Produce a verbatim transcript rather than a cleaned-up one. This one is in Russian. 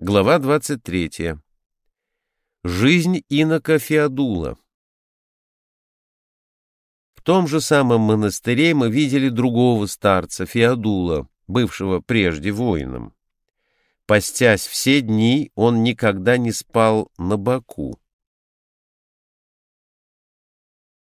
Глава двадцать третья. Жизнь инока Феодула. В том же самом монастыре мы видели другого старца, Феодула, бывшего прежде воином. Постясь все дни, он никогда не спал на боку.